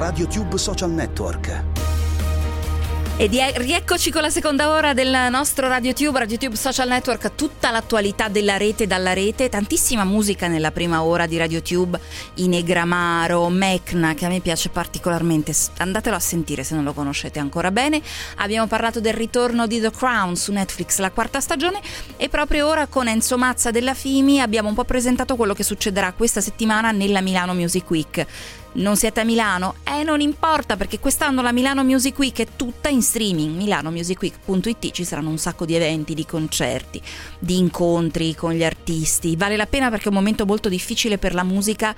RadioTube Social Network. E rieccoci con la seconda ora del nostro RadioTube Social Network, tutta l'attualità della rete, dalla rete, tantissima musica nella prima ora di RadioTube, Inegramaro, Mecna, che a me piace particolarmente, andatelo a sentire se non lo conoscete ancora bene. Abbiamo parlato del ritorno di The Crown su Netflix, la quarta stagione, e proprio ora con Enzo Mazza della Fimi abbiamo un po' presentato quello che succederà questa settimana nella Milano Music Week. Non siete a Milano? Non importa, perché quest'anno la Milano Music Week è tutta in streaming. milanomusicweek.it, ci saranno un sacco di eventi, di concerti, di incontri con gli artisti. Vale la pena perché è un momento molto difficile per la musica,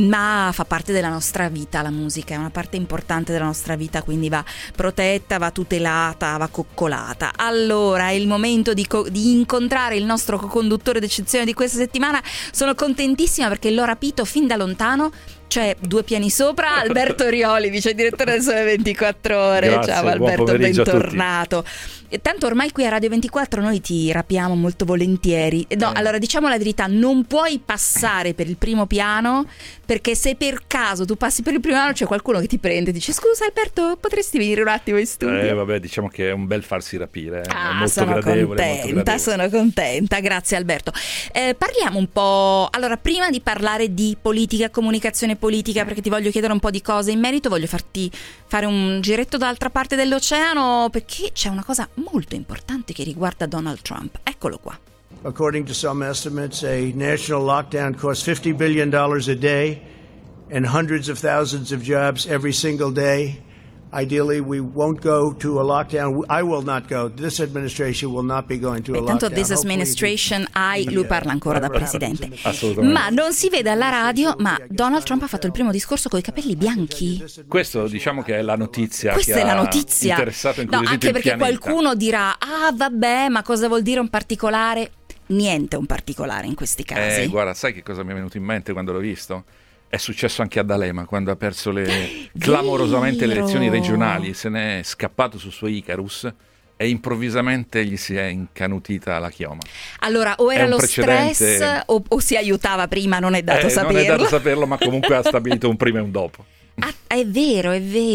ma fa parte della nostra vita. La musica è una parte importante della nostra vita, quindi va protetta, va tutelata, va coccolata. Allora è il momento di incontrare il nostro co-conduttore d'eccezione di questa settimana. Sono contentissima perché l'ho rapito fin da lontano. Cioè, due piani sopra, Alberto Rioli, vice direttore del Sole 24 Ore. Grazie, ciao Alberto, bentornato. E tanto ormai qui a Radio 24 noi ti rapiamo molto volentieri. No, allora diciamo la verità, non puoi passare per il primo piano, perché se per caso tu passi per il primo piano c'è qualcuno che ti prende e dice: scusa Alberto, potresti venire un attimo in studio? Vabbè, diciamo che è un bel farsi rapire. Ah, è molto sono gradevole, contenta, sono contenta, grazie Alberto. Parliamo un po', allora prima di parlare di politica, comunicazione politica, perché ti voglio chiedere un po' di cose in merito, voglio farti fare un giretto dall'altra parte dell'oceano, perché c'è una cosa molto importante che riguarda Donald Trump. Eccolo qua. According to some estimates, a national lockdown costs $50 billion a day and hundreds of thousands of jobs every single day. Ideally, we won't go to a lockdown. I will not go. This administration will not be going to a lockdown. Tanto this administration, lui parla ancora da presidente. Assolutamente. Ma non si vede alla radio, ma Donald Trump ha fatto il primo discorso con i capelli bianchi. Questo diciamo che è la notizia. Questa che è la ha notizia. Interessato, no, anche perché il pianeta. qualcuno dirà: ah vabbè, ma cosa vuol dire un particolare? Niente un particolare in questi casi. Guarda, sai che cosa mi è venuto in mente quando l'ho visto? È successo anche a D'Alema quando ha perso clamorosamente le elezioni regionali, se n'è scappato sul suo Icarus e improvvisamente gli si è incanutita la chioma. Allora, o era lo stress o si aiutava prima, non è dato saperlo. Non è dato saperlo, ma comunque ha stabilito un prima e un dopo. Ah, è vero.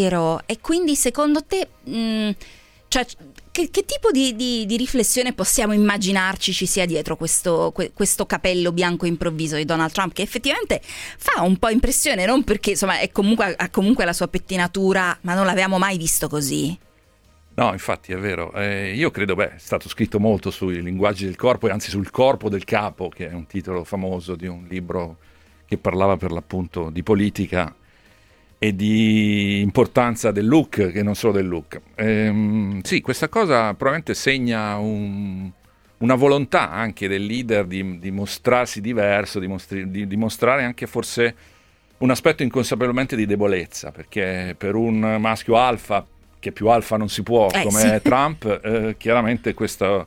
E quindi secondo te, cioè, che tipo di riflessione possiamo immaginarci ci sia dietro questo capello bianco improvviso di Donald Trump, che effettivamente fa un po' impressione, non perché insomma ha comunque la sua pettinatura, ma non l'avevamo mai visto così. No, infatti è vero. Io credo, è stato scritto molto sui linguaggi del corpo, e anzi sul corpo del capo, che è un titolo famoso di un libro che parlava per l'appunto di politica e di importanza del look, che non solo del look. Sì, questa cosa probabilmente segna una volontà anche del leader di mostrarsi diverso, di mostrare anche forse un aspetto inconsapevolmente di debolezza, perché per un maschio alfa, che più alfa non si può, come sì. Trump, chiaramente questa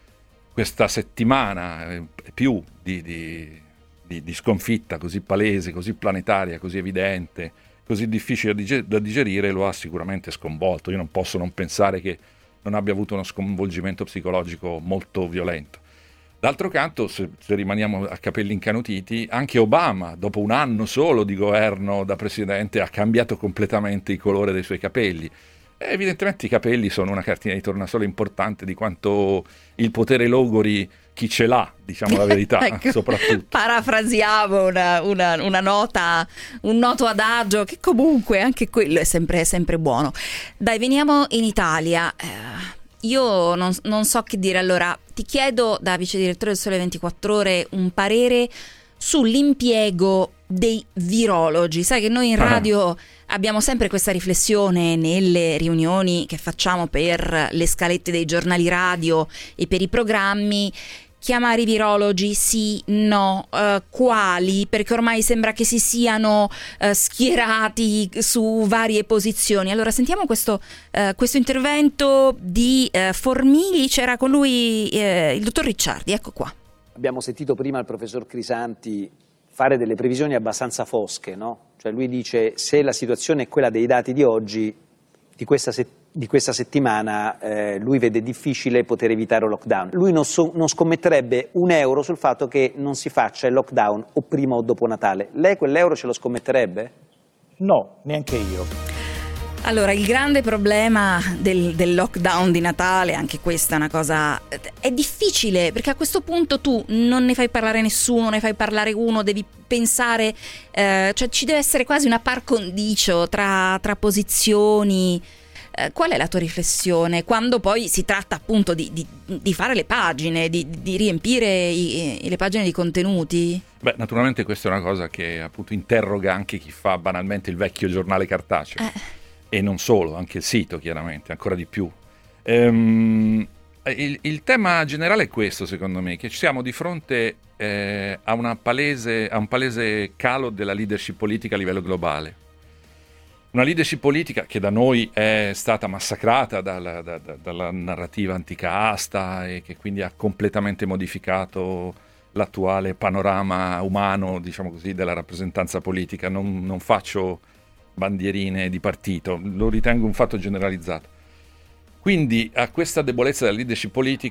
settimana più di sconfitta così palese, così planetaria, così evidente, così difficile da digerire, lo ha sicuramente sconvolto. Io non posso non pensare che non abbia avuto uno sconvolgimento psicologico molto violento. D'altro canto, se rimaniamo a capelli incanutiti, anche Obama, dopo un anno solo di governo da presidente, ha cambiato completamente il colore dei suoi capelli. Evidentemente i capelli sono una cartina di tornasole importante di quanto il potere logori chi ce l'ha, diciamo la verità. Ecco, soprattutto. Parafrasiamo una nota, un noto adagio, che comunque anche quello è sempre buono. Dai, veniamo in Italia. Io non so che dire. Allora, ti chiedo, da vice direttore del Sole 24 Ore, un parere sull'impiego dei virologi. Sai che noi in radio abbiamo sempre questa riflessione nelle riunioni che facciamo per le scalette dei giornali radio e per i programmi. Chiamare i virologi, sì, no, quali? Perché ormai sembra che si siano schierati su varie posizioni. Allora sentiamo questo intervento di Formigli. C'era con lui il dottor Ricciardi, ecco qua. Abbiamo sentito prima il professor Crisanti fare delle previsioni abbastanza fosche, no? Cioè lui dice: se la situazione è quella dei dati di oggi, di questa settimana, lui vede difficile poter evitare il lockdown. Lui non scommetterebbe €1 sul fatto che non si faccia il lockdown o prima o dopo Natale. Lei quell'euro ce lo scommetterebbe? No, neanche io. Allora, il grande problema del lockdown di Natale, anche questa è una cosa, è difficile perché a questo punto tu non ne fai parlare nessuno, ne fai parlare uno, devi pensare, cioè ci deve essere quasi una par condicio tra posizioni. Qual è la tua riflessione quando poi si tratta appunto di fare le pagine, di riempire le pagine di contenuti? Beh, naturalmente questa è una cosa che appunto interroga anche chi fa banalmente il vecchio giornale cartaceo. E non solo, anche il sito chiaramente, ancora di più. Il tema generale è questo, secondo me, che siamo di fronte a un palese calo della leadership politica a livello globale. Una leadership politica che da noi è stata massacrata dalla narrativa anticasta e che quindi ha completamente modificato l'attuale panorama umano, diciamo così, della rappresentanza politica. Non faccio bandierine di partito, lo ritengo un fatto generalizzato. Quindi a questa debolezza della leadership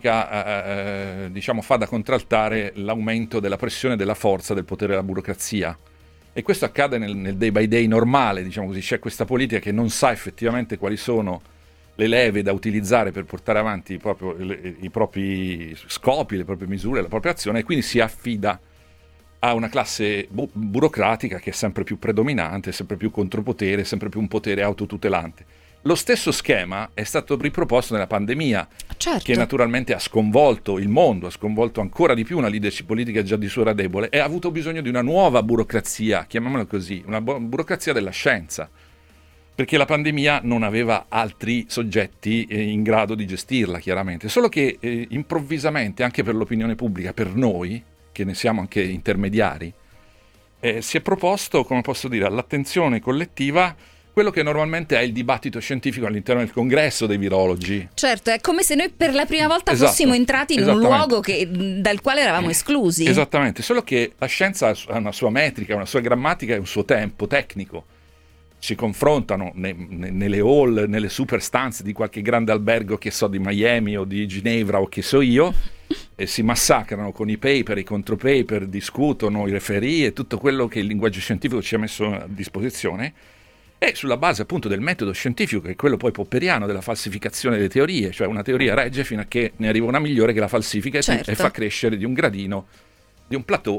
politica diciamo fa da contraltare l'aumento della pressione, della forza, del potere della burocrazia, e questo accade nel day by day normale, diciamo così. C'è questa politica che non sa effettivamente quali sono le leve da utilizzare per portare avanti proprio i propri scopi, le proprie misure, la propria azione, e quindi si affida a una classe burocratica che è sempre più predominante, sempre più contropotere, sempre più un potere autotutelante. Lo stesso schema è stato riproposto nella pandemia, certo, che naturalmente ha sconvolto il mondo, ha sconvolto ancora di più una leadership politica già di sua debole, e ha avuto bisogno di una nuova burocrazia, chiamiamola così, una burocrazia della scienza, perché la pandemia non aveva altri soggetti in grado di gestirla, chiaramente. Solo che improvvisamente, anche per l'opinione pubblica, per noi, che ne siamo anche intermediari, si è proposto, come posso dire, all'attenzione collettiva quello che normalmente è il dibattito scientifico all'interno del congresso dei virologi. Certo, è come se noi per la prima volta fossimo entrati in un luogo dal quale eravamo esclusi. Esattamente, solo che la scienza ha una sua metrica, una sua grammatica e un suo tempo tecnico. Si confrontano nelle hall, nelle super stanze di qualche grande albergo, che so, di Miami o di Ginevra o che so io, e si massacrano con i paper, i contropaper, discutono i referì e tutto quello che il linguaggio scientifico ci ha messo a disposizione, e sulla base appunto del metodo scientifico, che è quello poi popperiano della falsificazione delle teorie, cioè una teoria regge fino a che ne arriva una migliore che la falsifica, certo, e fa crescere di un gradino, di un plateau,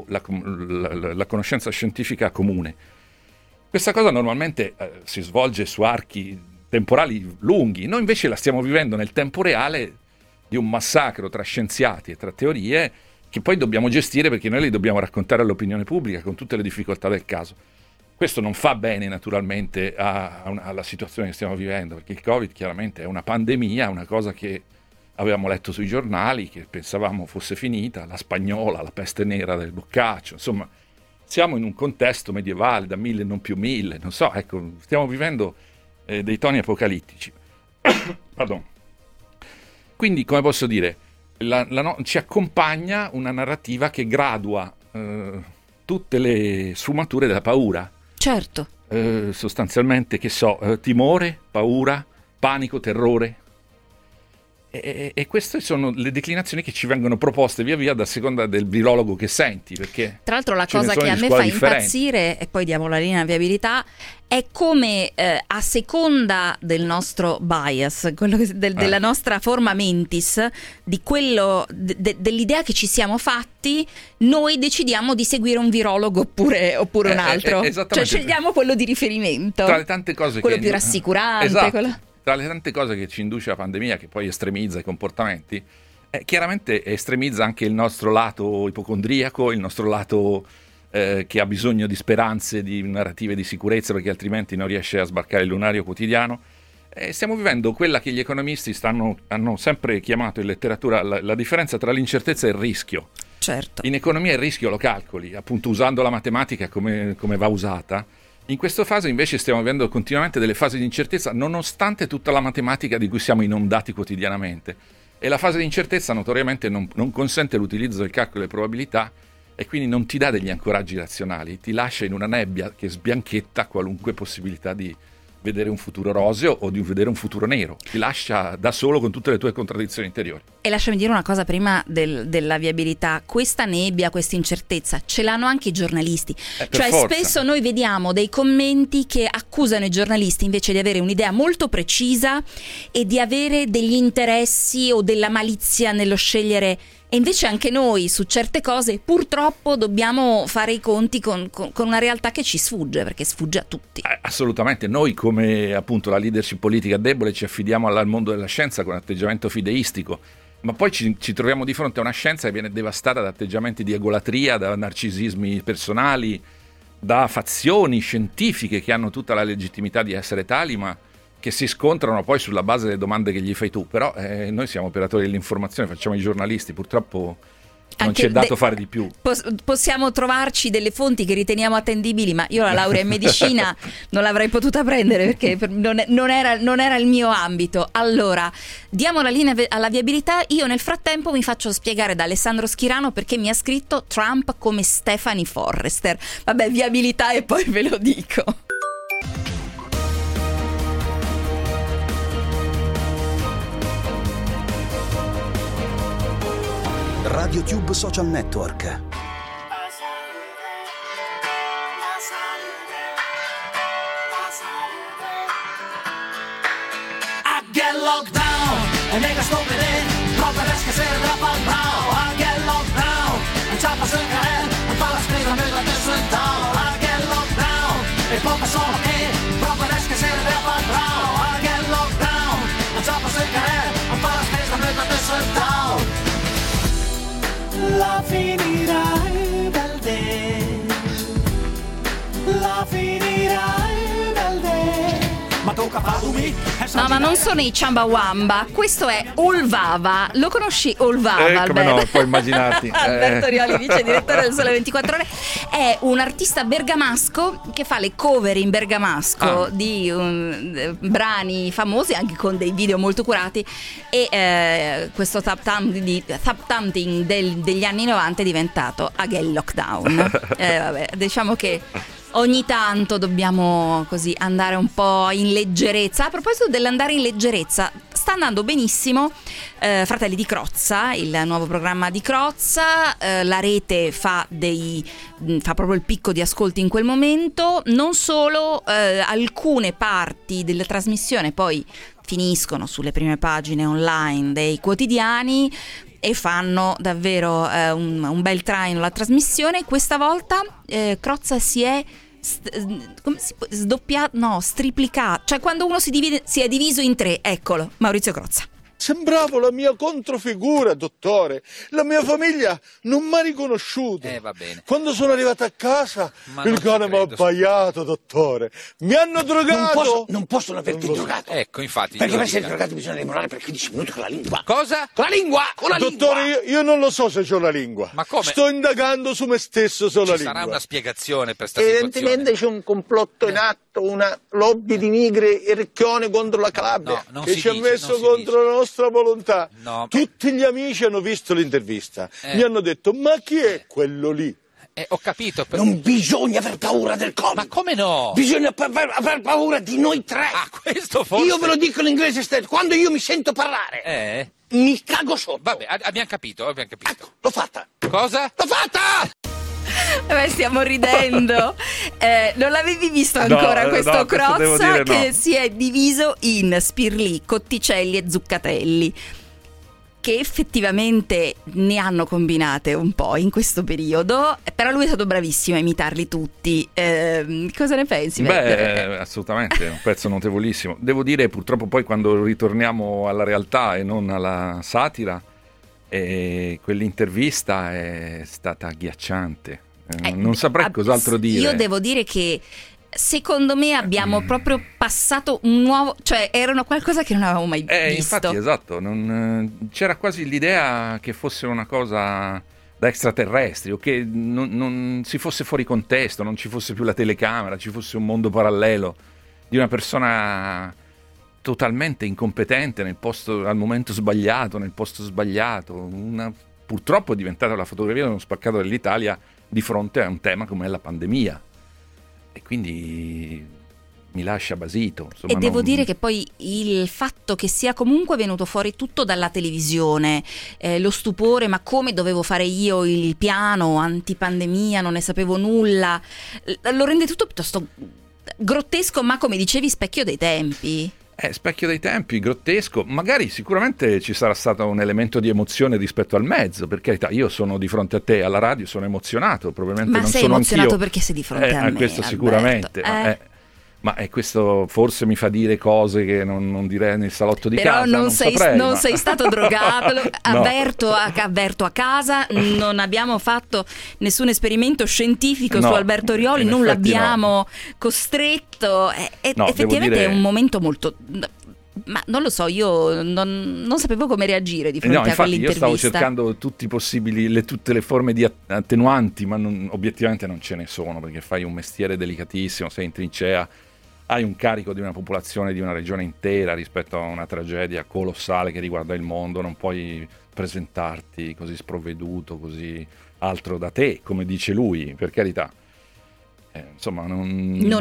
la conoscenza scientifica comune. Questa cosa normalmente si svolge su archi temporali lunghi, noi invece la stiamo vivendo nel tempo reale di un massacro tra scienziati e tra teorie, che poi dobbiamo gestire, perché noi li dobbiamo raccontare all'opinione pubblica con tutte le difficoltà del caso. Questo non fa bene naturalmente alla situazione che stiamo vivendo, perché il Covid chiaramente è una pandemia, una cosa che avevamo letto sui giornali, che pensavamo fosse finita, la spagnola, la peste nera del Boccaccio, insomma siamo in un contesto medievale da 1000 non più 1000, non so, ecco, stiamo vivendo dei toni apocalittici. Pardon. Quindi, come posso dire, ci accompagna una narrativa che gradua tutte le sfumature della paura. Certo. Sostanzialmente, che so, timore, paura, panico, terrore. E queste sono le declinazioni che ci vengono proposte via via, da seconda del virologo che senti, perché tra l'altro la cosa che a me fa impazzire, e poi diamo la linea di viabilità, è come a seconda del nostro bias, della nostra forma mentis, di quello dell'idea che ci siamo fatti, noi decidiamo di seguire un virologo oppure un altro, cioè scegliamo quello di riferimento, tra le tante cose, quello più rassicurante, esatto. Tra le tante cose che ci induce la pandemia, che poi estremizza i comportamenti, chiaramente estremizza anche il nostro lato ipocondriaco, il nostro lato che ha bisogno di speranze, di narrative di sicurezza, perché altrimenti non riesce a sbarcare il lunario quotidiano. Stiamo vivendo quella che gli economisti hanno sempre chiamato in letteratura la differenza tra l'incertezza e il rischio. Certo. In economia il rischio lo calcoli, appunto usando la matematica come va usata. In questa fase invece stiamo vivendo continuamente delle fasi di incertezza, nonostante tutta la matematica di cui siamo inondati quotidianamente. E la fase di incertezza notoriamente non consente l'utilizzo del calcolo delle probabilità, e quindi non ti dà degli ancoraggi razionali, ti lascia in una nebbia che sbianchetta qualunque possibilità di vedere un futuro roseo o di vedere un futuro nero, ti lascia da solo con tutte le tue contraddizioni interiori. E lasciami dire una cosa prima della viabilità: questa nebbia, questa incertezza ce l'hanno anche i giornalisti, cioè forza. Spesso noi vediamo dei commenti che accusano i giornalisti invece di avere un'idea molto precisa e di avere degli interessi o della malizia nello scegliere. E invece anche noi su certe cose purtroppo dobbiamo fare i conti con una realtà che ci sfugge, perché sfugge a tutti. Assolutamente, noi come appunto la leadership politica debole ci affidiamo al mondo della scienza con un atteggiamento fideistico, ma poi ci troviamo di fronte a una scienza che viene devastata da atteggiamenti di egolatria, da narcisismi personali, da fazioni scientifiche che hanno tutta la legittimità di essere tali, ma che si scontrano poi sulla base delle domande che gli fai tu. Però noi siamo operatori dell'informazione, facciamo i giornalisti, purtroppo non ci è dato fare di più. Possiamo trovarci delle fonti che riteniamo attendibili, ma io la laurea in medicina non l'avrei potuta prendere perché non era il mio ambito. Allora, diamo la linea alla viabilità. Io nel frattempo mi faccio spiegare da Alessandro Schirano perché mi ha scritto Trump come Stephanie Forrester. Vabbè, viabilità e poi ve lo dico. RadioTube Social Network. I get locked down e mega sto vedendo proprio adesso che sera da Palmao. I get locked down e ciappa sul canale e fa la spesa nella testa del tavolo. I get locked down e poca sono che proprio adesso che sera da Palmao. I get locked down e ciappa sul canale e fa la spesa nella testa del tavolo. La finirai bel day, la finirai bel day. Ma tocca farmi. No, ma non sono i Ciambawamba, questo è Olvava. Lo conosci Olvava? Come no, puoi immaginarti. Alberto Rioli, vice direttore del Sole 24 Ore. È un artista bergamasco che fa le cover in bergamasco di brani famosi, anche con dei video molto curati. E questo tap dancing degli anni 90 è diventato Agel Lockdown. Vabbè, diciamo che ogni tanto dobbiamo così andare un po' in leggerezza. A proposito dell'andare in leggerezza, sta andando benissimo Fratelli di Crozza, il nuovo programma di Crozza. La rete fa proprio il picco di ascolti in quel momento. Non solo, alcune parti della trasmissione poi finiscono sulle prime pagine online dei quotidiani e fanno davvero un bel traino la trasmissione. Questa volta Crozza si è striplicato, cioè quando uno si è diviso in tre. Eccolo, Maurizio Crozza. Sembravo la mia controfigura, dottore. La mia famiglia non mi ha riconosciuto. Va bene. Quando sono arrivato a casa, il cane mi ha abbaiato, dottore. Mi hanno drogato. Non possono averti drogato. Ecco, infatti. Perché per essere drogato bisogna demorare per 15 minuti con la lingua. Cosa? Con la lingua! Con la Dottore, lingua! io non lo so se c'ho la lingua. Ma come? Sto indagando su me stesso sulla Ci lingua. sarà una spiegazione per sta situazione. Evidentemente c'è un complotto in atto, una lobby di nigri e ricchioni contro la Calabria. No, non che si ci ha dice, messo non si contro la nostra volontà. No. Tutti gli amici hanno visto l'intervista. Mi hanno detto, ma chi è quello lì? Ho capito. Non bisogna aver paura del Covid. Ma come no? Bisogna aver paura di noi tre. Questo forse. Io ve lo dico in inglese stesso, quando io mi sento parlare, mi cago sotto. Vabbè, abbiamo capito. Ecco, l'ho fatta. Cosa? L'ho fatta! Stiamo ridendo. Non l'avevi visto ancora questo Crozza che si è diviso in Spirlì, Cotticelli e Zuccatelli, che effettivamente ne hanno combinate un po' in questo periodo, però lui è stato bravissimo a imitarli tutti. Cosa ne pensi? Assolutamente, un pezzo notevolissimo. Devo dire, purtroppo poi quando ritorniamo alla realtà e non alla satira, quell'intervista è stata agghiacciante. Non saprei cos'altro dire. Io devo dire che secondo me abbiamo proprio passato un nuovo, cioè erano qualcosa che non avevamo mai visto. Infatti, esatto, c'era quasi l'idea che fosse una cosa da extraterrestri o che non si fosse fuori contesto, non ci fosse più la telecamera, ci fosse un mondo parallelo di una persona totalmente incompetente al momento sbagliato, nel posto sbagliato. Purtroppo è diventata la fotografia di uno spaccato dell'Italia di fronte a un tema come la pandemia. E quindi mi lascia basito. Insomma, e devo dire che poi il fatto che sia comunque venuto fuori tutto dalla televisione, lo stupore, ma come dovevo fare io il piano antipandemia, non ne sapevo nulla, lo rende tutto piuttosto grottesco, ma come dicevi specchio dei tempi. Specchio dei tempi, grottesco, magari sicuramente ci sarà stato un elemento di emozione rispetto al mezzo, per carità, io sono di fronte a te alla radio, sono emozionato, probabilmente ma non sei sono emozionato anch'io. Perché sei di fronte a me, questo Alberto. sicuramente, ma questo forse mi fa dire cose che non direi nel salotto di Però casa. non sei stato drogato. No. Avverto a casa, non abbiamo fatto nessun esperimento scientifico su Alberto Rioli, non l'abbiamo costretto. Effettivamente dire... è un momento molto... Ma non lo so, io non sapevo come reagire di fronte a quell'intervista. Io stavo cercando tutti i possibili, tutte le forme di attenuanti, ma obiettivamente non ce ne sono, perché fai un mestiere delicatissimo, sei in trincea, hai un carico di una popolazione di una regione intera rispetto a una tragedia colossale che riguarda il mondo, non puoi presentarti così sprovveduto, così altro da te, come dice lui, per carità. Insomma, non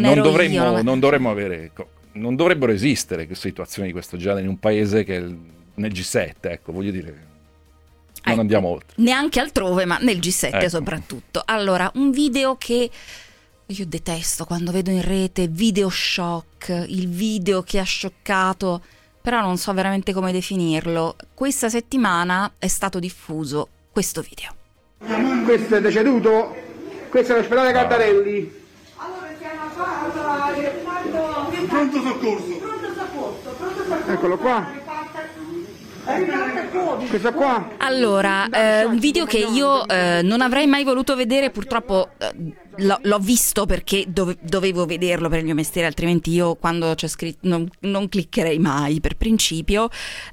dovrebbero esistere situazioni di questo genere in un paese che è nel G7, ecco, voglio dire, non andiamo oltre. Neanche altrove, ma nel G7 ecco. Soprattutto. Allora, un video che io detesto quando vedo in rete, video shock, il video che ha scioccato, però non so veramente come definirlo. Questa settimana è stato diffuso questo video. Questo è deceduto, questo è l'ospedale Cardarelli. Allora siamo qua, Pronto soccorso. Eccolo qua. Questo qua. Allora, un video che io non avrei mai voluto vedere, purtroppo l'ho visto perché dovevo vederlo per il mio mestiere, altrimenti io quando c'è scritto non cliccherei mai per principio.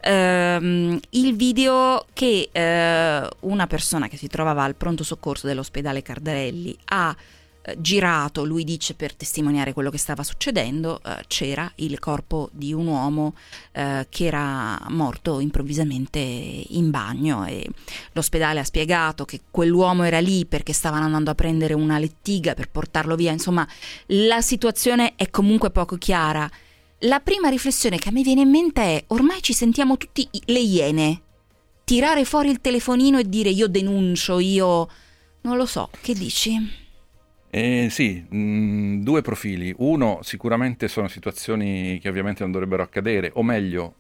Il video che una persona che si trovava al pronto soccorso dell'ospedale Cardarelli ha girato, lui dice, per testimoniare quello che stava succedendo. C'era il corpo di un uomo che era morto improvvisamente in bagno, e l'ospedale ha spiegato che quell'uomo era lì perché stavano andando a prendere una lettiga per portarlo via. Insomma, la situazione è comunque poco chiara. La prima riflessione che a me viene in mente è: ormai ci sentiamo tutti le iene, tirare fuori il telefonino e dire io denuncio, io non lo so, che dici? Sì, due profili. Uno, sicuramente sono situazioni che ovviamente non dovrebbero accadere, o meglio,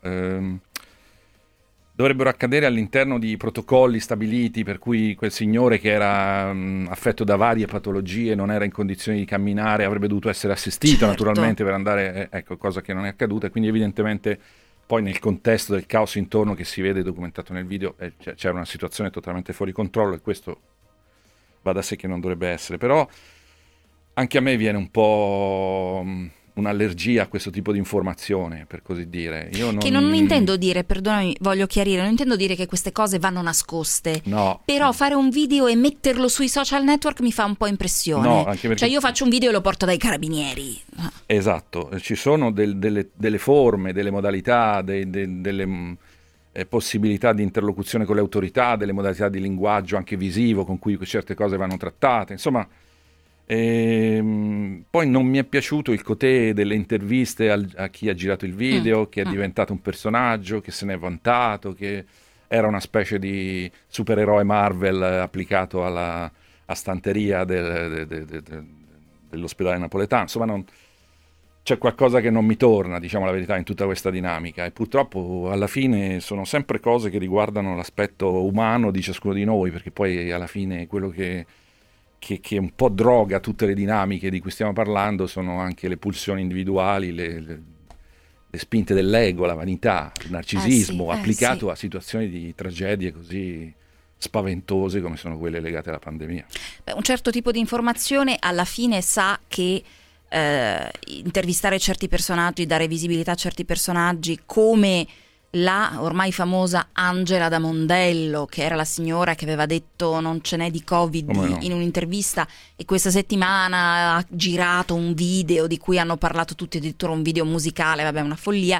dovrebbero accadere all'interno di protocolli stabiliti, per cui quel signore che era affetto da varie patologie, non era in condizioni di camminare, avrebbe dovuto essere assistito, certo, naturalmente, per andare, ecco, cosa che non è accaduta, e quindi evidentemente poi nel contesto del caos intorno che si vede documentato nel video c'era una situazione totalmente fuori controllo, e questo va da sé che non dovrebbe essere. Però anche a me viene un po' un'allergia a questo tipo di informazione, per così dire. Che non intendo dire, perdonami, voglio chiarire, non intendo dire che queste cose vanno nascoste. No. Però fare un video e metterlo sui social network mi fa un po' impressione. No, anche perché... Cioè io faccio un video e lo porto dai carabinieri. Esatto, ci sono delle forme, delle modalità, delle possibilità di interlocuzione con le autorità, delle modalità di linguaggio anche visivo con cui certe cose vanno trattate, insomma. Poi non mi è piaciuto il cotè delle interviste a chi ha girato il video, che è diventato un personaggio, che se ne è vantato, che era una specie di supereroe Marvel applicato a stanteria dell'ospedale napoletano. Insomma, c'è qualcosa che non mi torna, diciamo la verità, in tutta questa dinamica, e purtroppo alla fine sono sempre cose che riguardano l'aspetto umano di ciascuno di noi, perché poi alla fine quello che un po' droga tutte le dinamiche di cui stiamo parlando sono anche le pulsioni individuali, le spinte dell'ego, la vanità, il narcisismo, applicato a situazioni di tragedie così spaventose come sono quelle legate alla pandemia. Un certo tipo di informazione alla fine sa che intervistare certi personaggi, dare visibilità a certi personaggi, come la ormai famosa Angela da Mondello, che era la signora che aveva detto non ce n'è di Covid in un'intervista, e questa settimana ha girato un video di cui hanno parlato tutti, addirittura un video musicale, vabbè, una follia.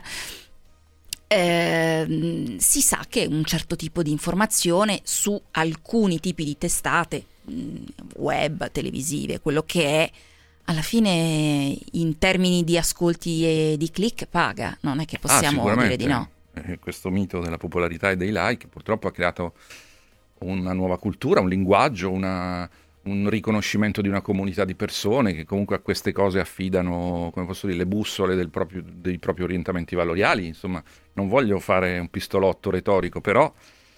Si sa che un certo tipo di informazione su alcuni tipi di testate web, televisive, quello che è, alla fine in termini di ascolti e di click paga, non è che possiamo dire di no. Questo mito della popolarità e dei like purtroppo ha creato una nuova cultura, un linguaggio, un riconoscimento di una comunità di persone che comunque a queste cose affidano, come posso dire, le bussole dei propri orientamenti valoriali. Insomma, non voglio fare un pistolotto retorico, però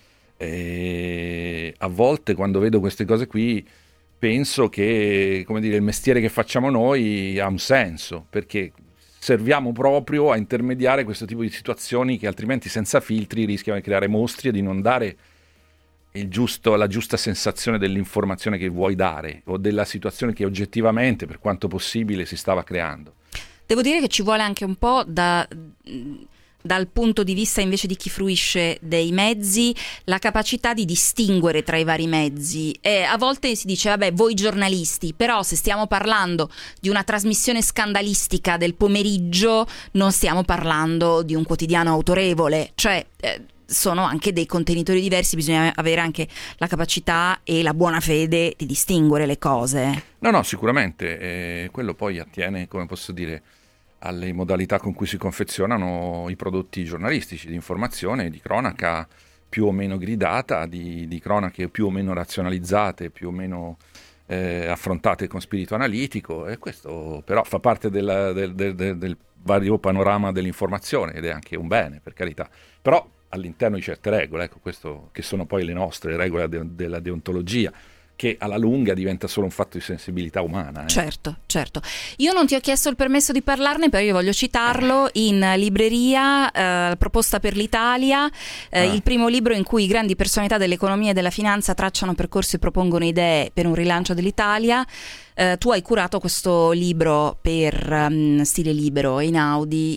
a volte quando vedo queste cose qui penso che, come dire, il mestiere che facciamo noi ha un senso, perché serviamo proprio a intermediare questo tipo di situazioni che altrimenti senza filtri rischiano di creare mostri e di non dare la giusta sensazione dell'informazione che vuoi dare o della situazione che oggettivamente, per quanto possibile, si stava creando. Devo dire che ci vuole anche un po' dal punto di vista invece di chi fruisce dei mezzi, la capacità di distinguere tra i vari mezzi. E a volte si dice, vabbè, voi giornalisti, però se stiamo parlando di una trasmissione scandalistica del pomeriggio, non stiamo parlando di un quotidiano autorevole, cioè sono anche dei contenitori diversi, bisogna avere anche la capacità e la buona fede di distinguere le cose. No, sicuramente, quello poi attiene, come posso dire, alle modalità con cui si confezionano i prodotti giornalistici, di informazione, di cronaca più o meno gridata, di cronache più o meno razionalizzate, più o meno affrontate con spirito analitico, e questo però fa parte del vario panorama dell'informazione ed è anche un bene, per carità, però all'interno di certe regole, ecco, questo che sono poi le nostre regole della deontologia, che alla lunga diventa solo un fatto di sensibilità umana. Certo. Io non ti ho chiesto il permesso di parlarne, però io voglio citarlo. In libreria, Proposta per l'Italia, il primo libro in cui grandi personalità dell'economia e della finanza tracciano percorsi e propongono idee per un rilancio dell'Italia. Tu hai curato questo libro per Stile Libero, Einaudi.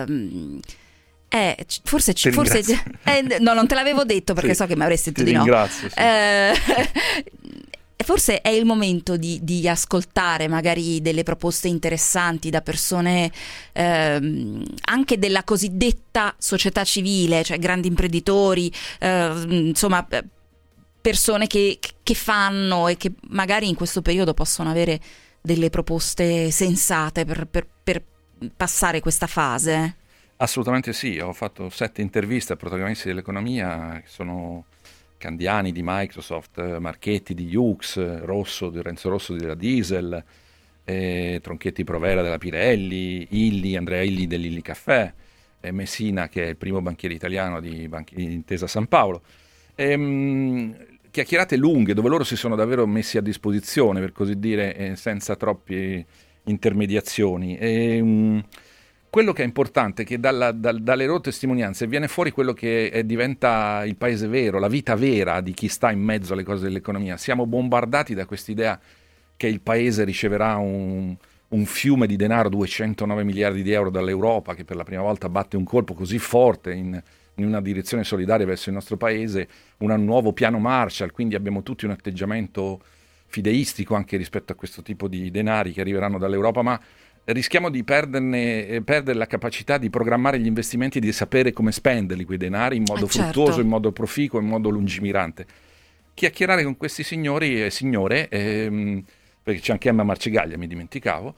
Forse no, non te l'avevo detto perché so che mi avresti detto di no. Ringrazio, sì. Forse è il momento di ascoltare magari delle proposte interessanti da persone anche della cosiddetta società civile, cioè grandi imprenditori, insomma persone che fanno e che magari in questo periodo possono avere delle proposte sensate per passare questa fase. Assolutamente sì, ho fatto 7 interviste a protagonisti dell'economia che sono Candiani di Microsoft, Marchetti di Hughes, Renzo Rosso della Diesel, Tronchetti Provera della Pirelli, Andrea Illy dell'Illy Caffè, Messina che è il primo banchiere italiano di Intesa San Paolo. Chiacchierate lunghe dove loro si sono davvero messi a disposizione, per così dire, senza troppe intermediazioni. Quello che è importante è che dalle loro testimonianze viene fuori quello che diventa il paese vero, la vita vera di chi sta in mezzo alle cose dell'economia. Siamo bombardati da quest'idea che il paese riceverà un fiume di denaro, 209 miliardi di euro dall'Europa, che per la prima volta batte un colpo così forte in una direzione solidaria verso il nostro paese, un nuovo piano Marshall, quindi abbiamo tutti un atteggiamento fideistico anche rispetto a questo tipo di denari che arriveranno dall'Europa, ma rischiamo di perdere la capacità di programmare gli investimenti e di sapere come spenderli quei denari in modo fruttuoso, in modo proficuo, in modo lungimirante. Chiacchierare con questi signori e signore, perché c'è anche Emma Marcegaglia, mi dimenticavo,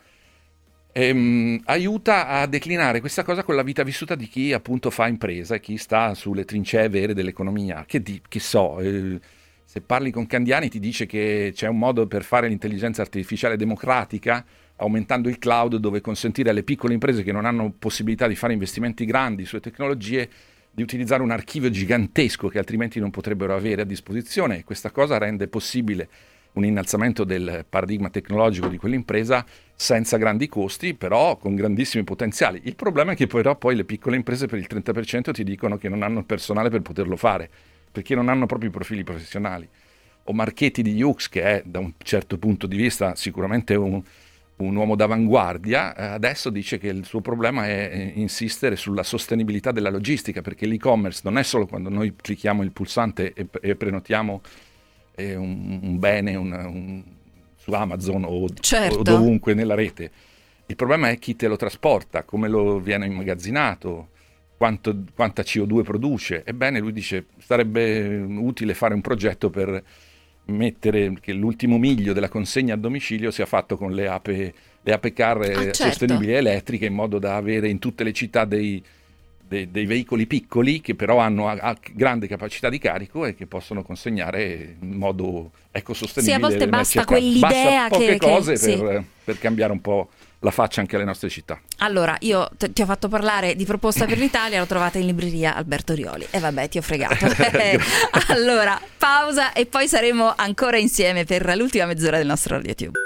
aiuta a declinare questa cosa con la vita vissuta di chi appunto fa impresa e chi sta sulle trincee vere dell'economia. Se parli con Candiani ti dice che c'è un modo per fare l'intelligenza artificiale democratica, aumentando il cloud, dove consentire alle piccole imprese che non hanno possibilità di fare investimenti grandi sulle tecnologie di utilizzare un archivio gigantesco che altrimenti non potrebbero avere a disposizione, e questa cosa rende possibile un innalzamento del paradigma tecnologico di quell'impresa senza grandi costi, però con grandissimi potenziali. Il problema è che poi le piccole imprese per il 30% ti dicono che non hanno il personale per poterlo fare, perché non hanno proprio i profili professionali. O Marchetti di Hughes, che è da un certo punto di vista sicuramente un uomo d'avanguardia, adesso dice che il suo problema è insistere sulla sostenibilità della logistica, perché l'e-commerce non è solo quando noi clicchiamo il pulsante e prenotiamo un bene su Amazon o dovunque nella rete. Il problema è chi te lo trasporta, come lo viene immagazzinato, quanta CO2 produce. Ebbene, lui dice sarebbe utile fare un progetto per mettere che l'ultimo miglio della consegna a domicilio sia fatto con le ape car certo. sostenibili elettriche, in modo da avere in tutte le città dei veicoli piccoli che però hanno grande capacità di carico e che possono consegnare in modo ecosostenibile. Sì, a volte le merci basta a casa. quell'idea Basta poche cose sì. per cambiare un po' la faccia anche alle nostre città. Allora, io ti ho fatto parlare di Proposta per l'Italia, l'ho trovata in libreria Alberto Rioli e vabbè, ti ho fregato. Allora, pausa e poi saremo ancora insieme per l'ultima mezz'ora del nostro RadioTube.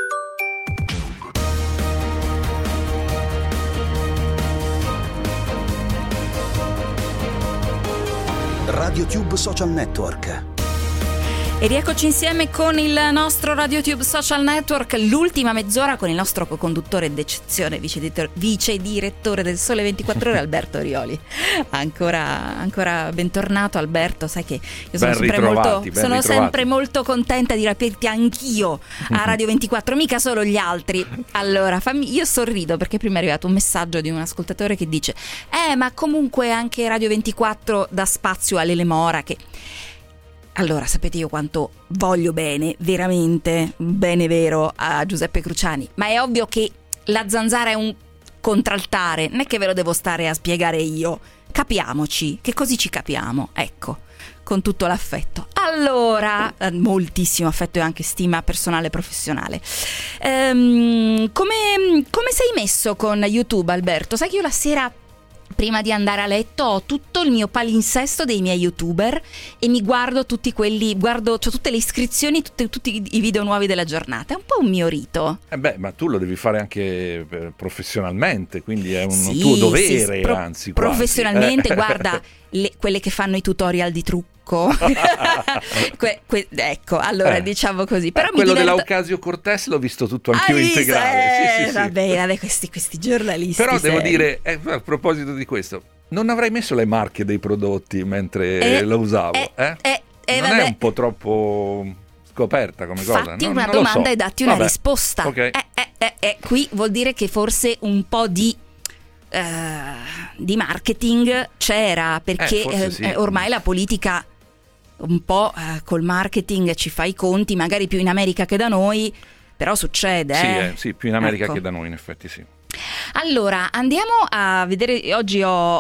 RadioTube Social Network. E rieccoci insieme con il nostro RadioTube Social Network, l'ultima mezz'ora con il nostro co-conduttore d'eccezione, vice direttore del Sole 24 Ore, Alberto Rioli. Ancora bentornato Alberto, sai che io sono sempre molto contenta di rapirti anch'io a Radio 24, mica solo gli altri. Allora, io sorrido perché prima è arrivato un messaggio di un ascoltatore che dice ma comunque anche Radio 24 dà spazio all'Ele Mora che... Allora, sapete io quanto voglio bene, veramente, bene vero, a Giuseppe Cruciani, ma è ovvio che la Zanzara è un contraltare, non è che ve lo devo stare a spiegare io, capiamoci, che così ci capiamo, ecco, con tutto l'affetto. Allora, moltissimo affetto e anche stima personale e professionale. Come sei messo con YouTube, Alberto? Sai che io la sera... Prima di andare a letto ho tutto il mio palinsesto dei miei YouTuber e mi guardo tutti quelli, c'ho tutte le iscrizioni, tutti i video nuovi della giornata. È un po' un mio rito. Ma tu lo devi fare anche professionamente, quindi è un tuo dovere, anzi. Professionalmente, guarda, quelle che fanno i tutorial di trucco. Ecco, allora diciamo così. Però quello dell'Aucasio Cortez l'ho visto tutto anch'io integrale. Sì. Vabbè, questi giornalisti. Però devo dire, a proposito di questo, non avrei messo le marche dei prodotti mentre lo usavo. Non è un po' troppo scoperta come cosa? Fatti una domanda e datti una risposta. Okay. Qui vuol dire che forse un po' di marketing c'era, perché sì. Ormai la politica un po' col marketing ci fa i conti, magari più in America che da noi, però succede. Sì, più in America ecco. che da noi, in effetti sì. Allora, andiamo a vedere, oggi ho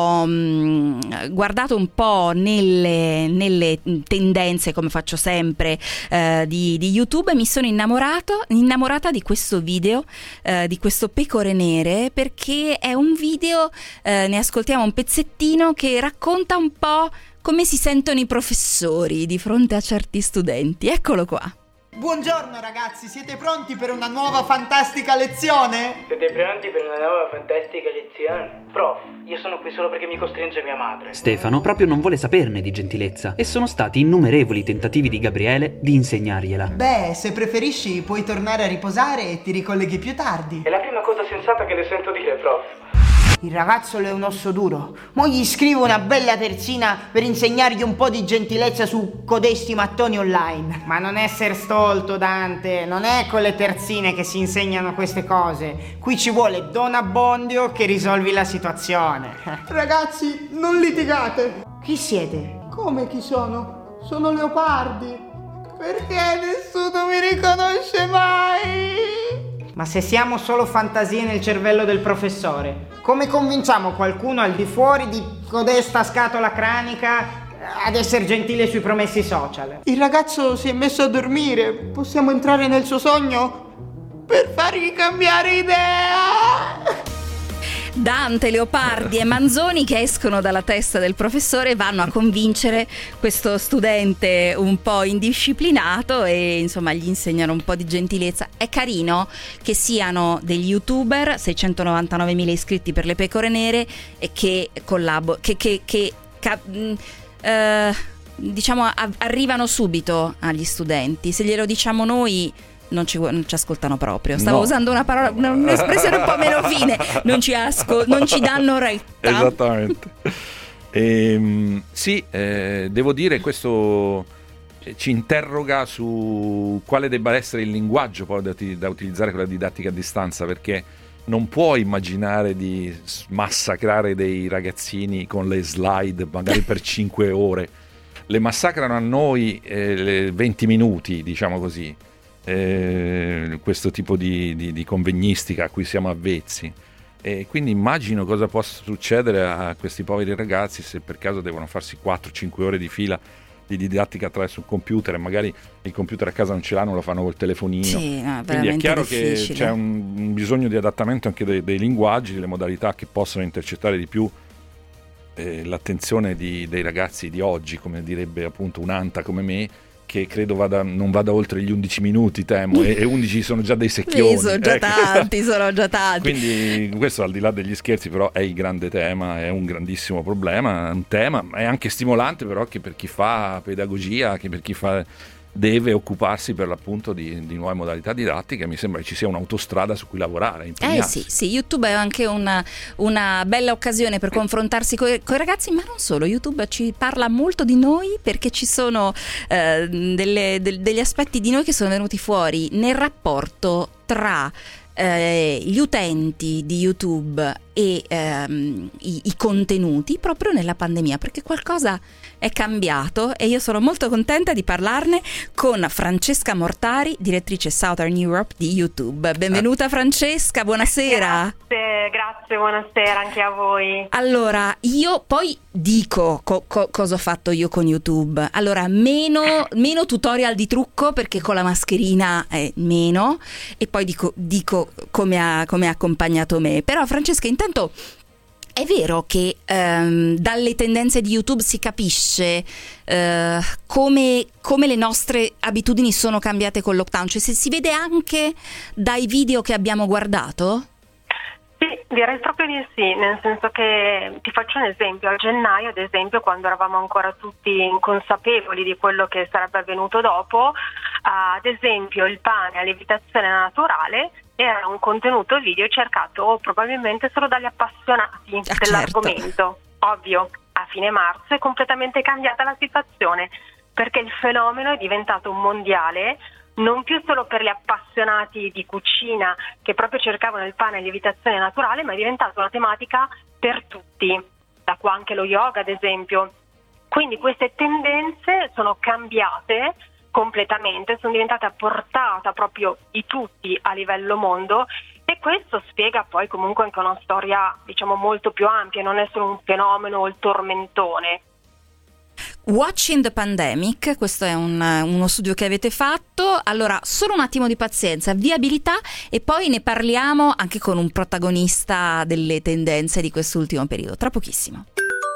guardato un po' nelle tendenze, come faccio sempre, di YouTube, e mi sono innamorata di questo video, di questo Pecore Nere, perché è un video, ne ascoltiamo un pezzettino, che racconta un po' come si sentono i professori di fronte a certi studenti. Eccolo qua. Buongiorno ragazzi, siete pronti per una nuova fantastica lezione? Siete pronti per una nuova fantastica lezione? Prof, io sono qui solo perché mi costringe mia madre. Stefano proprio non vuole saperne di gentilezza e sono stati innumerevoli tentativi di Gabriele di insegnargliela. Beh, se preferisci puoi tornare a riposare e ti ricolleghi più tardi. È la prima cosa sensata che le sento dire, prof. Il ragazzolo è un osso duro. Mo' gli scrivo una bella terzina per insegnargli un po' di gentilezza su codesti mattoni online. Ma non essere stolto, Dante. Non è con le terzine che si insegnano queste cose. Qui ci vuole Don Abbondio che risolvi la situazione. Ragazzi, non litigate. Chi siete? Come chi sono? Sono Leopardi. Perché nessuno mi riconosce mai? Ma se siamo solo fantasie nel cervello del professore, come convinciamo qualcuno al di fuori di codesta scatola cranica ad essere gentile sui promessi social? Il ragazzo si è messo a dormire, possiamo entrare nel suo sogno per fargli cambiare idea? Dante, Leopardi e Manzoni che escono dalla testa del professore, vanno a convincere questo studente un po' indisciplinato e insomma gli insegnano un po' di gentilezza. È carino che siano degli youtuber, 699.000 iscritti per le Pecore Nere, e che diciamo arrivano subito agli studenti. Se glielo diciamo noi non ci ascoltano proprio. Stavo usando una parola, un'espressione un po' meno fine. Non ci danno retta. Esattamente. Sì, devo dire, questo ci interroga su quale debba essere il linguaggio poi da utilizzare con la didattica a distanza, perché non puoi immaginare di massacrare dei ragazzini con le slide magari per 5 ore. le massacrano a noi le 20 minuti, diciamo così, questo tipo di convegnistica a cui siamo avvezzi. E quindi immagino cosa possa succedere a questi poveri ragazzi se per caso devono farsi 4-5 ore di fila di didattica attraverso un computer, e magari il computer a casa non ce l'hanno, lo fanno col telefonino. Sì, quindi è chiaro difficile. Che c'è un bisogno di adattamento anche dei linguaggi, delle modalità che possono intercettare di più l'attenzione dei ragazzi di oggi, come direbbe appunto un'anta come me, che credo non vada oltre gli 11 minuti, temo, e 11 sono già dei secchioni. Sono già tanti, sono già tanti. Quindi questo, al di là degli scherzi, però è il grande tema, è un grandissimo problema, un tema, è anche stimolante però che per chi fa pedagogia, che per chi deve occuparsi per l'appunto di nuove modalità didattiche, mi sembra che ci sia un'autostrada su cui lavorare, impegnarsi. Sì, YouTube è anche una bella occasione per confrontarsi con i ragazzi, ma non solo. YouTube ci parla molto di noi, perché ci sono degli aspetti di noi che sono venuti fuori nel rapporto tra gli utenti di YouTube e i contenuti proprio nella pandemia, perché qualcosa è cambiato e io sono molto contenta di parlarne con Francesca Mortari, direttrice Southern Europe di YouTube. Benvenuta Francesca, buonasera. Grazie, buonasera anche a voi. Allora, io poi dico cosa ho fatto io con YouTube. Allora, meno tutorial di trucco, perché con la mascherina è meno, e poi dico come ha accompagnato me. Però Francesca, intanto è vero che dalle tendenze di YouTube si capisce come le nostre abitudini sono cambiate col lockdown, cioè se si vede anche dai video che abbiamo guardato? Sì, direi proprio di sì, nel senso che ti faccio un esempio. A gennaio, ad esempio, quando eravamo ancora tutti inconsapevoli di quello che sarebbe avvenuto dopo, ad esempio il pane a lievitazione naturale era un contenuto video cercato probabilmente solo dagli appassionati dell'argomento. Certo. Ovvio, a fine marzo è completamente cambiata la situazione, perché il fenomeno è diventato mondiale, non più solo per gli appassionati di cucina che proprio cercavano il pane a lievitazione naturale, ma è diventata una tematica per tutti, da qua anche lo yoga ad esempio. Quindi queste tendenze sono cambiate completamente, sono diventate a portata proprio di tutti a livello mondo, e questo spiega poi comunque anche una storia, diciamo, molto più ampia, non è solo un fenomeno o il tormentone. Watching the Pandemic, questo è uno studio che avete fatto. Allora, solo un attimo di pazienza, viabilità, e poi ne parliamo anche con un protagonista delle tendenze di quest'ultimo periodo, tra pochissimo.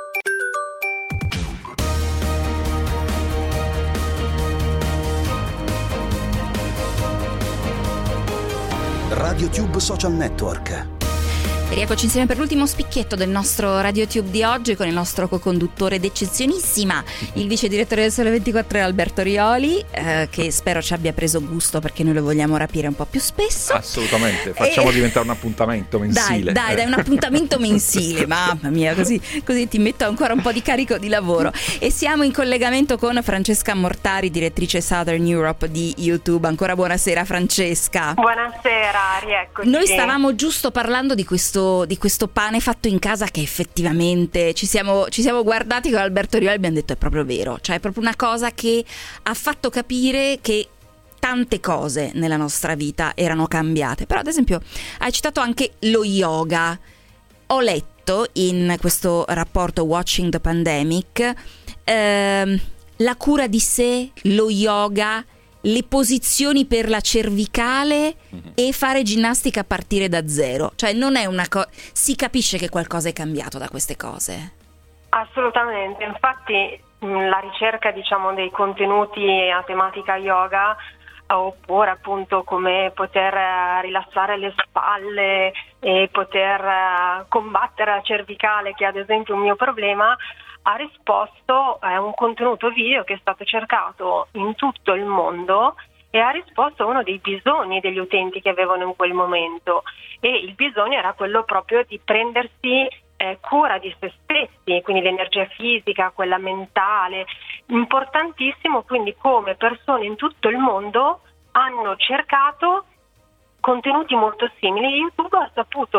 RadioTube Social Network. E rieccoci insieme per l'ultimo spicchietto del nostro RadioTube di oggi con il nostro co-conduttore d'eccezionissima, il vice direttore del Sole 24 Alberto Rioli, che spero ci abbia preso gusto, perché noi lo vogliamo rapire un po' più spesso. Assolutamente, facciamo diventare un appuntamento mensile. Dai, un appuntamento mensile, mamma mia, così ti metto ancora un po' di carico di lavoro. E siamo in collegamento con Francesca Mortari, direttrice Southern Europe di YouTube. Ancora buonasera Francesca. Buonasera, rieccoci. Noi stavamo giusto parlando di questo pane fatto in casa, che effettivamente ci siamo guardati con Alberto Rioli e abbiamo detto è proprio vero, cioè è proprio una cosa che ha fatto capire che tante cose nella nostra vita erano cambiate. Però ad esempio hai citato anche lo yoga. Ho letto in questo rapporto Watching the Pandemic la cura di sé, lo yoga, le posizioni per la cervicale e fare ginnastica a partire da zero. Cioè non è una cosa, si capisce che qualcosa è cambiato da queste cose. Assolutamente, infatti la ricerca, diciamo, dei contenuti a tematica yoga, oppure appunto come poter rilassare le spalle e poter combattere la cervicale, che è ad esempio un mio problema, ha risposto a un contenuto video che è stato cercato in tutto il mondo e ha risposto a uno dei bisogni degli utenti che avevano in quel momento, e il bisogno era quello proprio di prendersi cura di se stessi, quindi l'energia fisica, quella mentale, importantissimo. Quindi come persone in tutto il mondo hanno cercato contenuti molto simili. YouTube ha saputo rispondere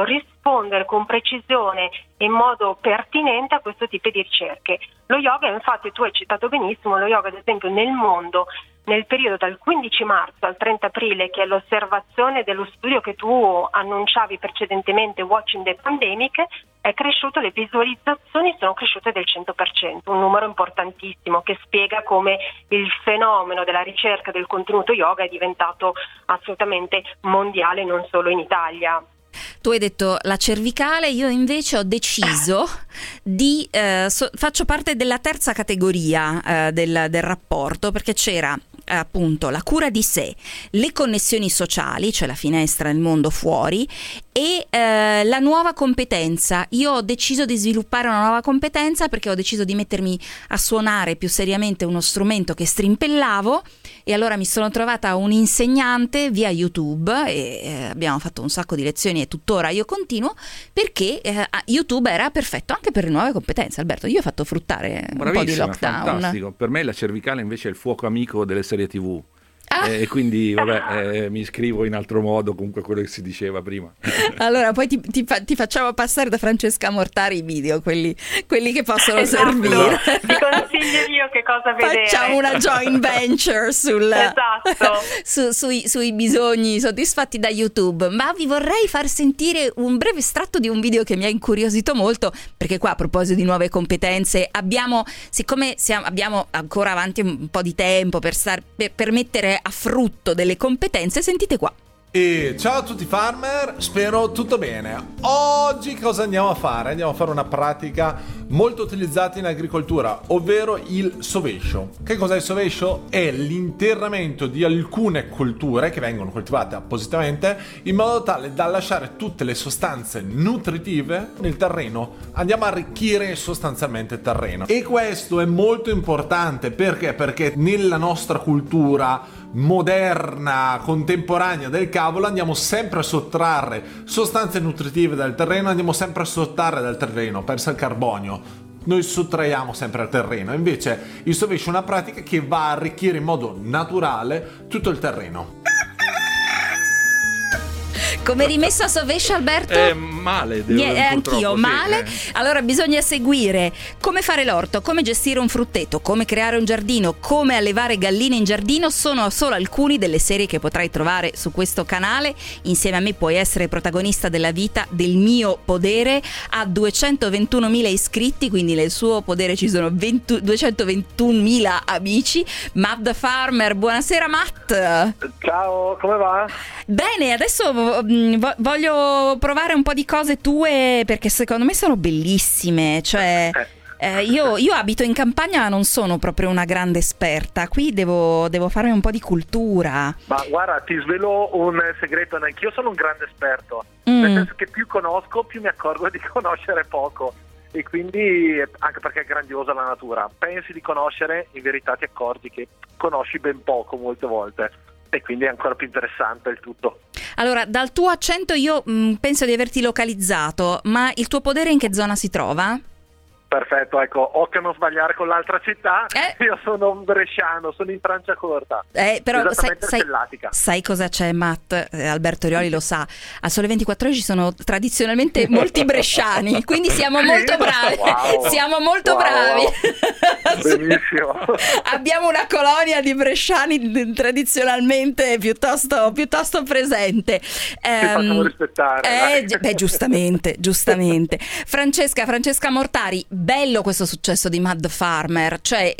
rispondere con precisione e in modo pertinente a questo tipo di ricerche. Lo yoga, infatti tu hai citato benissimo, lo yoga ad esempio nel mondo nel periodo dal 15 marzo al 30 aprile, che è l'osservazione dello studio che tu annunciavi precedentemente, Watching the Pandemic, è cresciuto, le visualizzazioni sono cresciute del 100%, un numero importantissimo che spiega come il fenomeno della ricerca del contenuto yoga è diventato assolutamente mondiale, non solo in Italia. Tu hai detto la cervicale, io invece ho deciso di faccio parte della terza categoria del rapporto, perché c'era appunto la cura di sé, le connessioni sociali, cioè la finestra nel mondo fuori, e la nuova competenza. Io ho deciso di sviluppare una nuova competenza perché ho deciso di mettermi a suonare più seriamente uno strumento che strimpellavo, e allora mi sono trovata un insegnante via YouTube e abbiamo fatto un sacco di lezioni e tuttora io continuo, perché YouTube era perfetto anche per le nuove competenze. Alberto, io ho fatto fruttare un po' di lockdown. Fantastico. Per me la cervicale invece è il fuoco amico delle serie TV. E quindi mi iscrivo in altro modo, comunque quello che si diceva prima. Allora poi ti facciamo passare da Francesca Mortari i video, quelli che possono servire. Ti consiglio io che cosa vedere. Facciamo una joint venture esatto. sui bisogni soddisfatti da YouTube. Ma vi vorrei far sentire un breve estratto di un video che mi ha incuriosito molto, perché qua, a proposito di nuove competenze, abbiamo ancora avanti un po' di tempo per mettere a frutto delle competenze. Sentite qua. E ciao a tutti farmer, spero tutto bene. Oggi cosa andiamo a fare? Andiamo a fare una pratica molto utilizzata in agricoltura, ovvero il sovescio. Che cos'è il sovescio? È l'interramento di alcune colture che vengono coltivate appositamente in modo tale da lasciare tutte le sostanze nutritive nel terreno. Andiamo a arricchire sostanzialmente il terreno. E questo è molto importante perché nella nostra cultura moderna, contemporanea del cavolo, andiamo sempre a sottrarre sostanze nutritive dal terreno, andiamo sempre a sottrarre dal terreno, pensa al carbonio, noi sottraiamo sempre al terreno. Invece il sovescio è una pratica che va a arricchire in modo naturale tutto il terreno. Come rimessa a sovescio, Alberto? Male, anch'io male. Allora bisogna seguire come fare l'orto, come gestire un frutteto, come creare un giardino, come allevare galline in giardino. Sono solo alcuni delle serie che potrai trovare su questo canale. Insieme a me puoi essere protagonista della vita del mio podere. Ha 221.000 iscritti, quindi nel suo podere ci sono 221.000 amici. Matt the Farmer, buonasera Matt. Ciao, come va? Bene, adesso voglio provare un po' di cose tue, perché secondo me sono bellissime. Cioè io abito in campagna, ma non sono proprio una grande esperta. Qui devo farmi un po' di cultura. Ma guarda, ti svelo un segreto, anch'io sono un grande esperto, nel senso che più conosco, più mi accorgo di conoscere poco, e quindi anche perché è grandiosa la natura. Pensi di conoscere, in verità ti accorgi che conosci ben poco molte volte, e quindi è ancora più interessante il tutto. Allora, dal tuo accento io penso di averti localizzato, ma il tuo podere in che zona si trova? Perfetto, ecco, occhio a non sbagliare con l'altra città. Io sono un bresciano, sono in Franciacorta, però Sellatica. Sai cosa c'è, Matt? Alberto Rioli lo sa. A Sole 24 Ore ci sono tradizionalmente molti bresciani, quindi siamo molto bravi. Wow. Siamo molto bravi. Benissimo. Abbiamo una colonia di bresciani tradizionalmente piuttosto presente. Facciamo rispettare. Giustamente. Francesca Mortari, bello questo successo di Mad Farmer, cioè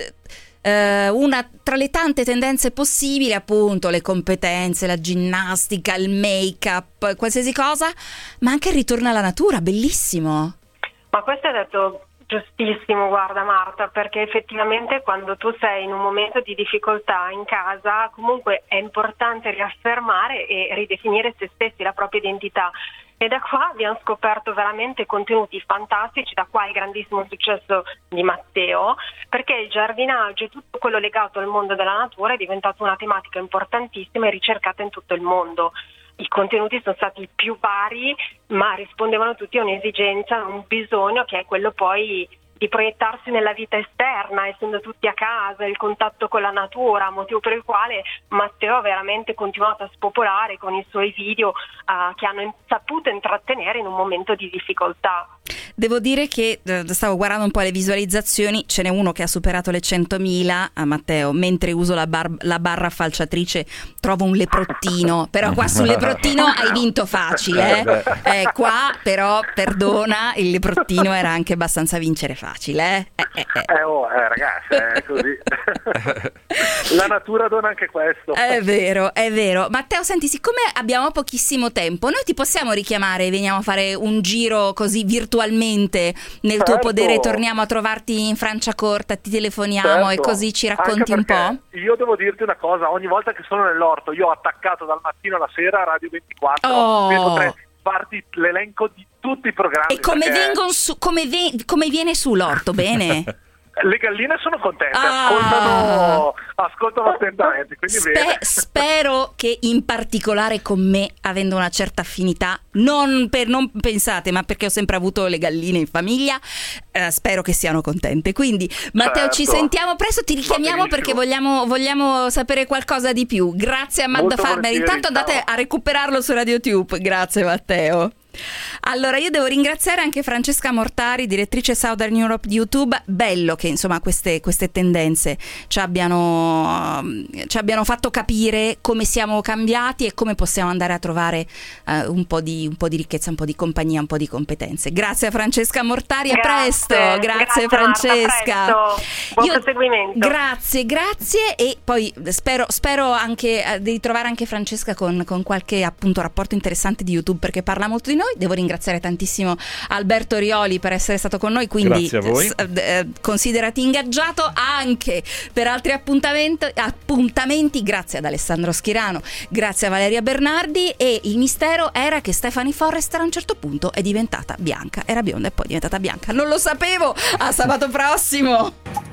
una tra le tante tendenze possibili, appunto, le competenze, la ginnastica, il make-up, qualsiasi cosa, ma anche il ritorno alla natura, bellissimo. Ma questo è detto giustissimo, guarda Marta, perché effettivamente quando tu sei in un momento di difficoltà in casa, comunque è importante riaffermare e ridefinire se stessi, la propria identità. E da qua abbiamo scoperto veramente contenuti fantastici, da qua il grandissimo successo di Matteo, perché il giardinaggio e tutto quello legato al mondo della natura è diventato una tematica importantissima e ricercata in tutto il mondo. I contenuti sono stati più vari, ma rispondevano tutti a un'esigenza, a un bisogno, che è quello poi di proiettarsi nella vita esterna, essendo tutti a casa, il contatto con la natura, motivo per il quale Matteo ha veramente continuato a spopolare con i suoi video che hanno saputo intrattenere in un momento di difficoltà. Devo dire che stavo guardando un po' le visualizzazioni, ce n'è uno che ha superato le 100.000, a Matteo, mentre uso la barra falciatrice trovo un leprottino, però qua sul leprottino hai vinto facile, qua però perdona, il leprottino era anche abbastanza vincere facile. Ragazzi, è così. La natura dona anche questo. È vero. Matteo, senti, siccome abbiamo pochissimo tempo, noi ti possiamo richiamare e veniamo a fare un giro così virtualmente nel tuo podere, torniamo a trovarti in Franciacorta, ti telefoniamo e così ci racconti un po'? Io devo dirti una cosa, ogni volta che sono nell'orto, io ho attaccato dal mattino alla sera a Radio 24, potrei farti l'elenco di tutti i programmi. E come viene su l'orto? Bene? Le galline sono contente, ascoltano attentamente, quindi spero che in particolare con me, avendo una certa affinità, non pensate, ma perché ho sempre avuto le galline in famiglia, spero che siano contente. Quindi Matteo, ci sentiamo presto, ti richiamiamo perché vogliamo sapere qualcosa di più. Grazie a Magda Farmer, intanto andate a recuperarlo su RadioTube. Grazie Matteo. Allora, io devo ringraziare anche Francesca Mortari, direttrice Southern Europe di YouTube. Bello che insomma queste tendenze ci abbiano fatto capire come siamo cambiati e come possiamo andare a trovare un po' di ricchezza, un po' di compagnia, un po' di competenze. Grazie a Francesca Mortari, a presto. Grazie Francesca. Marta, buon proseguimento. Grazie e poi spero anche di trovare anche Francesca con qualche appunto rapporto interessante di YouTube, perché parla molto di noi. Devo ringraziare tantissimo Alberto Rioli per essere stato con noi, quindi grazie a voi. Considerati ingaggiato anche per altri appuntamenti. Grazie ad Alessandro Schirano, grazie a Valeria Bernardi. E il mistero era che Stephanie Forrester a un certo punto è diventata bianca, era bionda e poi è diventata bianca, non lo sapevo. A sabato prossimo.